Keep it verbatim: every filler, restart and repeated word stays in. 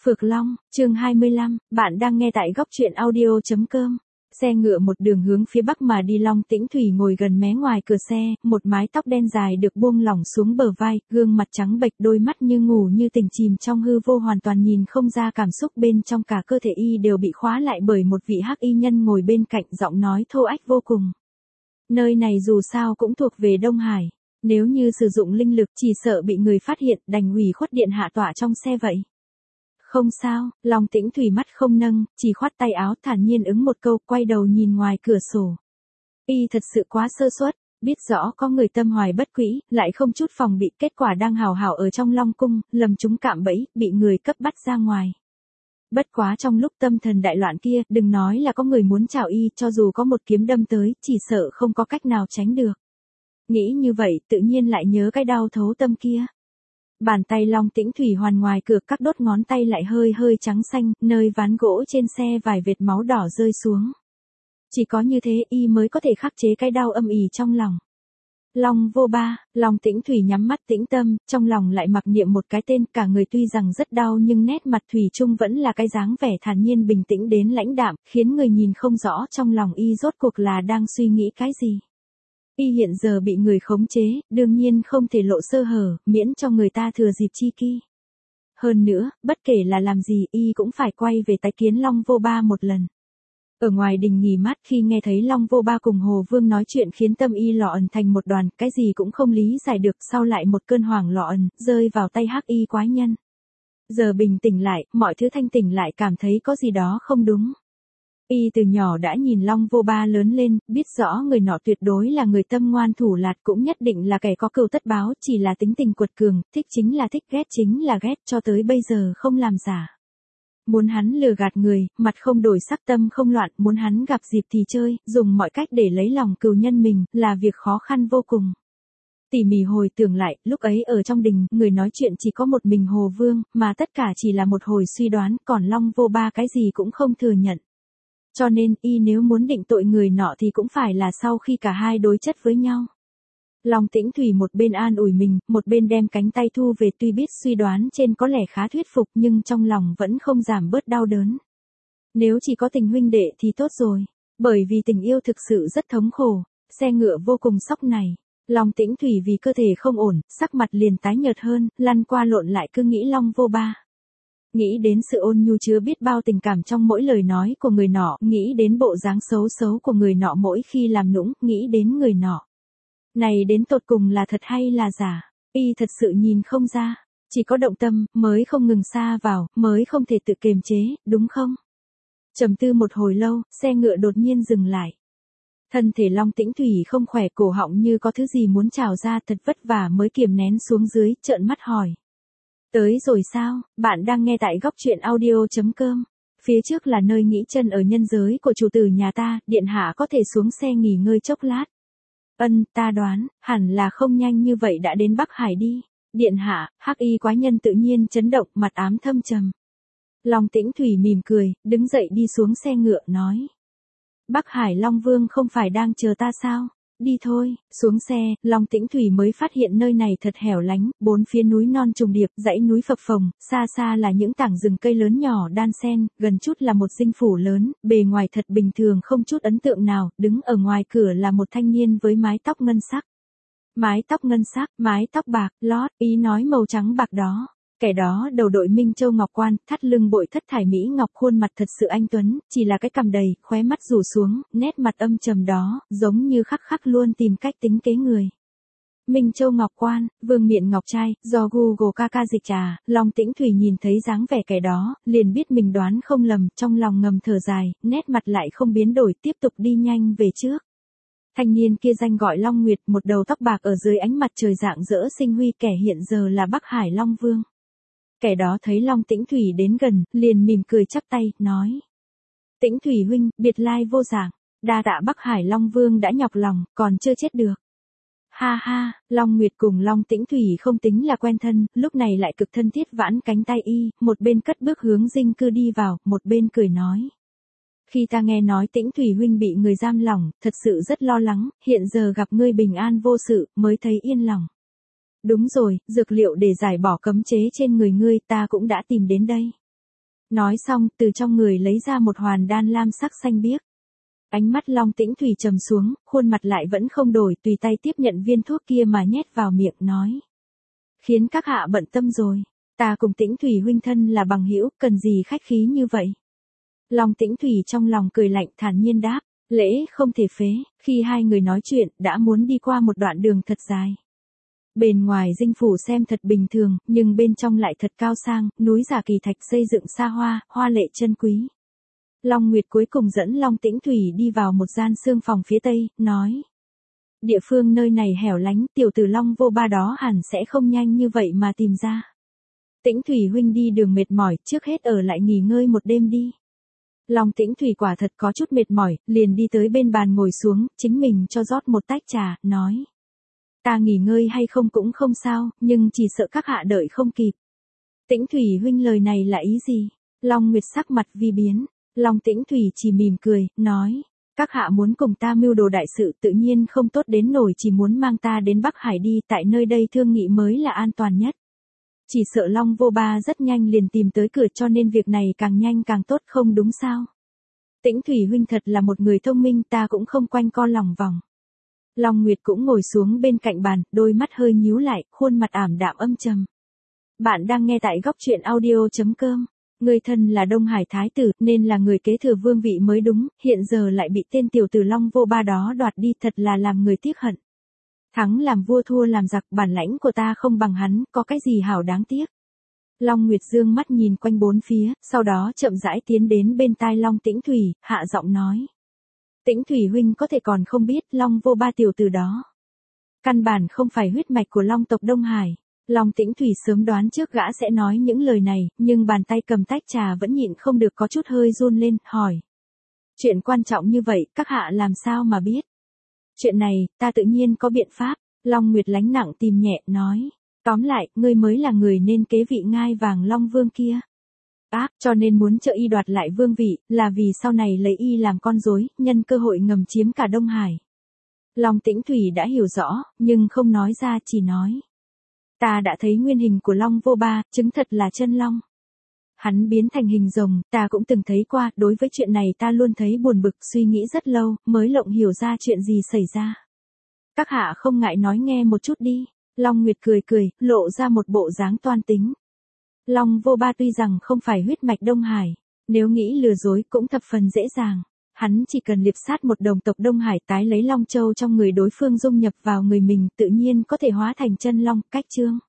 Phược Long, chương hai mươi lăm, bạn đang nghe tại góc truyện audio chấm com. Xe ngựa một đường hướng phía bắc mà đi. Long Tĩnh Thủy ngồi gần mé ngoài cửa xe, một mái tóc đen dài được buông lỏng xuống bờ vai, gương mặt trắng bệch, đôi mắt như ngủ như tỉnh, chìm trong hư vô, hoàn toàn nhìn không ra cảm xúc bên trong. Cả cơ thể y đều bị khóa lại bởi một vị hắc y nhân ngồi bên cạnh, giọng nói thô ách vô cùng. Nơi này dù sao cũng thuộc về Đông Hải, nếu như sử dụng linh lực chỉ sợ bị người phát hiện, đành hủy khuất điện hạ tọa trong xe vậy. Không sao, Long Tĩnh Thủy mắt không nâng, chỉ khoát tay áo thản nhiên ứng một câu, quay đầu nhìn ngoài cửa sổ. Y thật sự quá sơ suất, biết rõ có người tâm hoài bất quỹ, lại không chút phòng bị, kết quả đang hào hào ở trong Long cung, lầm trúng cạm bẫy, bị người cấp bắt ra ngoài. Bất quá trong lúc tâm thần đại loạn kia, đừng nói là có người muốn chào y, cho dù có một kiếm đâm tới, chỉ sợ không có cách nào tránh được. Nghĩ như vậy, tự nhiên lại nhớ cái đau thấu tâm kia. Bàn tay Long Tĩnh Thủy hoàn ngoài cửa, các đốt ngón tay lại hơi hơi trắng xanh, nơi ván gỗ trên xe vài vệt máu đỏ rơi xuống. Chỉ có như thế y mới có thể khắc chế cái đau âm ỉ trong lòng. Long Vô Ba, Long Tĩnh Thủy nhắm mắt tĩnh tâm, trong lòng lại mặc niệm một cái tên, cả người tuy rằng rất đau nhưng nét mặt thủy chung vẫn là cái dáng vẻ thản nhiên bình tĩnh đến lãnh đạm, khiến người nhìn không rõ trong lòng y rốt cuộc là đang suy nghĩ cái gì. Y hiện giờ bị người khống chế, đương nhiên không thể lộ sơ hở, miễn cho người ta thừa dịp chi kỷ. Hơn nữa, bất kể là làm gì, y cũng phải quay về tái kiến Long Vô Ba một lần. Ở ngoài đình nghỉ mát, khi nghe thấy Long Vô Ba cùng Hồ Vương nói chuyện khiến tâm y lọ ẩn thành một đoàn, cái gì cũng không lý giải được, sau lại một cơn hoảng lọ ẩn, rơi vào tay hắc y quái nhân. Giờ bình tĩnh lại, mọi thứ thanh tỉnh lại, cảm thấy có gì đó không đúng. Y từ nhỏ đã nhìn Long Vô Ba lớn lên, biết rõ người nọ tuyệt đối là người tâm ngoan thủ lạt, cũng nhất định là kẻ có cừu tất báo, chỉ là tính tình quật cường, thích chính là thích, ghét chính là ghét, cho tới bây giờ không làm giả. Muốn hắn lừa gạt người, mặt không đổi sắc, tâm không loạn, muốn hắn gặp dịp thì chơi, dùng mọi cách để lấy lòng cừu nhân mình, là việc khó khăn vô cùng. Tỉ mỉ hồi tưởng lại, lúc ấy ở trong đình, người nói chuyện chỉ có một mình Hồ Vương, mà tất cả chỉ là một hồi suy đoán, còn Long Vô Ba cái gì cũng không thừa nhận. Cho nên, y nếu muốn định tội người nọ thì cũng phải là sau khi cả hai đối chất với nhau. Long Tĩnh Thủy một bên an ủi mình, một bên đem cánh tay thu về, tuy biết suy đoán trên có lẽ khá thuyết phục nhưng trong lòng vẫn không giảm bớt đau đớn. Nếu chỉ có tình huynh đệ thì tốt rồi, bởi vì tình yêu thực sự rất thống khổ, xe ngựa vô cùng sóc này. Long Tĩnh Thủy vì cơ thể không ổn, sắc mặt liền tái nhợt hơn, lăn qua lộn lại cứ nghĩ Long Vô Ba. Nghĩ đến sự ôn nhu chứa biết bao tình cảm trong mỗi lời nói của người nọ, nghĩ đến bộ dáng xấu xấu của người nọ mỗi khi làm nũng, nghĩ đến người nọ. Này đến tột cùng là thật hay là giả, y thật sự nhìn không ra, chỉ có động tâm, mới không ngừng xa vào, mới không thể tự kiềm chế, đúng không? Trầm tư một hồi lâu, xe ngựa đột nhiên dừng lại. Thân thể Long Tĩnh Thủy không khỏe, cổ họng như có thứ gì muốn trào ra, thật vất vả mới kiềm nén xuống dưới, trợn mắt hỏi. Tới rồi sao, bạn đang nghe tại góc truyện audio chấm com. Phía trước là nơi nghỉ chân ở nhân giới của chủ tử nhà ta, điện hạ có thể xuống xe nghỉ ngơi chốc lát. Ân, ta đoán, hẳn là không nhanh như vậy đã đến Bắc Hải đi. Điện hạ, hắc y quái nhân tự nhiên chấn động, mặt ám thâm trầm. Long Tĩnh Thủy mỉm cười, đứng dậy đi xuống xe ngựa, nói. Bắc Hải Long Vương không phải đang chờ ta sao? Đi thôi, xuống xe, Long Tĩnh Thủy mới phát hiện nơi này thật hẻo lánh, bốn phía núi non trùng điệp, dãy núi phập phồng, xa xa là những tảng rừng cây lớn nhỏ đan xen, gần chút là một dinh phủ lớn, bề ngoài thật bình thường không chút ấn tượng nào, đứng ở ngoài cửa là một thanh niên với mái tóc ngân sắc. Mái tóc ngân sắc, mái tóc bạc, lót, ý nói màu trắng bạc đó. Kẻ đó đầu đội Minh Châu ngọc quan, thắt lưng bội thất thải mỹ ngọc, khuôn mặt thật sự anh tuấn, chỉ là cái cằm đầy, khóe mắt rủ xuống, nét mặt âm trầm đó, giống như khắc khắc luôn tìm cách tính kế người. Minh Châu ngọc quan, vương miện ngọc trai, do Google ca ca dịch trà, Long Tĩnh Thủy nhìn thấy dáng vẻ kẻ đó, liền biết mình đoán không lầm, trong lòng ngầm thở dài, nét mặt lại không biến đổi, tiếp tục đi nhanh về trước. Thanh niên kia danh gọi Long Nguyệt, một đầu tóc bạc ở dưới ánh mặt trời rạng rỡ sinh huy, kẻ hiện giờ là Bắc Hải Long Vương. Kẻ đó thấy Long Tĩnh Thủy đến gần, liền mỉm cười chắp tay, nói. Tĩnh Thủy huynh, biệt lai vô dạng, đa tạ Bắc Hải Long Vương đã nhọc lòng, còn chưa chết được. Ha ha, Long Nguyệt cùng Long Tĩnh Thủy không tính là quen thân, lúc này lại cực thân thiết vãn cánh tay y, một bên cất bước hướng dinh cư đi vào, một bên cười nói. Khi ta nghe nói Tĩnh Thủy huynh bị người giam lỏng, thật sự rất lo lắng, hiện giờ gặp ngươi bình an vô sự, mới thấy yên lòng. Đúng rồi, dược liệu để giải bỏ cấm chế trên người ngươi ta cũng đã tìm đến đây. Nói xong, từ trong người lấy ra một hoàn đan lam sắc xanh biếc. Ánh mắt Long Tĩnh Thủy trầm xuống, khuôn mặt lại vẫn không đổi, tùy tay tiếp nhận viên thuốc kia mà nhét vào miệng nói. Khiến các hạ bận tâm rồi, ta cùng Tĩnh Thủy huynh thân là bằng hữu, cần gì khách khí như vậy. Long Tĩnh Thủy trong lòng cười lạnh thản nhiên đáp, lễ không thể phế, khi hai người nói chuyện, đã muốn đi qua một đoạn đường thật dài. Bên ngoài dinh phủ xem thật bình thường, nhưng bên trong lại thật cao sang, núi giả kỳ thạch xây dựng xa hoa, hoa lệ chân quý. Long Nguyệt cuối cùng dẫn Long Tĩnh Thủy đi vào một gian sương phòng phía tây, nói. Địa phương nơi này hẻo lánh, tiểu tử Long Vô Ba đó hẳn sẽ không nhanh như vậy mà tìm ra. Tĩnh Thủy huynh đi đường mệt mỏi, trước hết ở lại nghỉ ngơi một đêm đi. Long Tĩnh Thủy quả thật có chút mệt mỏi, liền đi tới bên bàn ngồi xuống, chính mình cho rót một tách trà, nói. Ta nghỉ ngơi hay không cũng không sao, nhưng chỉ sợ các hạ đợi không kịp. Tĩnh Thủy huynh lời này là ý gì? Long Nguyệt sắc mặt vi biến. Long Tĩnh Thủy chỉ mỉm cười, nói. Các hạ muốn cùng ta mưu đồ đại sự tự nhiên không tốt đến nổi, chỉ muốn mang ta đến Bắc Hải đi, tại nơi đây thương nghị mới là an toàn nhất. Chỉ sợ Long Vô Ba rất nhanh liền tìm tới cửa, cho nên việc này càng nhanh càng tốt, không đúng sao? Tĩnh Thủy huynh thật là một người thông minh, ta cũng không quanh co lòng vòng. Long Nguyệt cũng ngồi xuống bên cạnh bàn, đôi mắt hơi nhíu lại, khuôn mặt ảm đạm âm trầm. Bạn đang nghe tại góc truyện audio chấm com. Người thân là Đông Hải Thái tử, nên là người kế thừa vương vị mới đúng, hiện giờ lại bị tên tiểu tử Long Vô Ba đó đoạt đi, thật là làm người tiếc hận. Thắng làm vua thua làm giặc, bản lãnh của ta không bằng hắn, có cái gì hảo đáng tiếc. Long Nguyệt dương mắt nhìn quanh bốn phía, sau đó chậm rãi tiến đến bên tai Long Tĩnh Thủy, hạ giọng nói. Tĩnh Thủy huynh có thể còn không biết Long Vô Ba tiểu tử đó. Căn bản không phải huyết mạch của Long tộc Đông Hải. Long Tĩnh Thủy sớm đoán trước gã sẽ nói những lời này, nhưng bàn tay cầm tách trà vẫn nhịn không được có chút hơi run lên, hỏi. Chuyện quan trọng như vậy, các hạ làm sao mà biết? Chuyện này, ta tự nhiên có biện pháp. Long Nguyệt lánh nặng tìm nhẹ, nói. Tóm lại, ngươi mới là người nên kế vị ngai vàng Long Vương kia. Ác, cho nên muốn trợ y đoạt lại vương vị, là vì sau này lấy y làm con rối, nhân cơ hội ngầm chiếm cả Đông Hải. Long Tĩnh Thủy đã hiểu rõ, nhưng không nói ra, chỉ nói. Ta đã thấy nguyên hình của Long Vô Ba, chứng thật là chân long. Hắn biến thành hình rồng, ta cũng từng thấy qua, đối với chuyện này ta luôn thấy buồn bực, suy nghĩ rất lâu, mới lộng hiểu ra chuyện gì xảy ra. Các hạ không ngại nói nghe một chút đi. Long Nguyệt cười cười, lộ ra một bộ dáng toan tính. Long Vô Ba tuy rằng không phải huyết mạch Đông Hải, nếu nghĩ lừa dối cũng thập phần dễ dàng. Hắn chỉ cần liệp sát một đồng tộc Đông Hải, tái lấy Long Châu trong người đối phương dung nhập vào người mình, tự nhiên có thể hóa thành chân long, cách chương.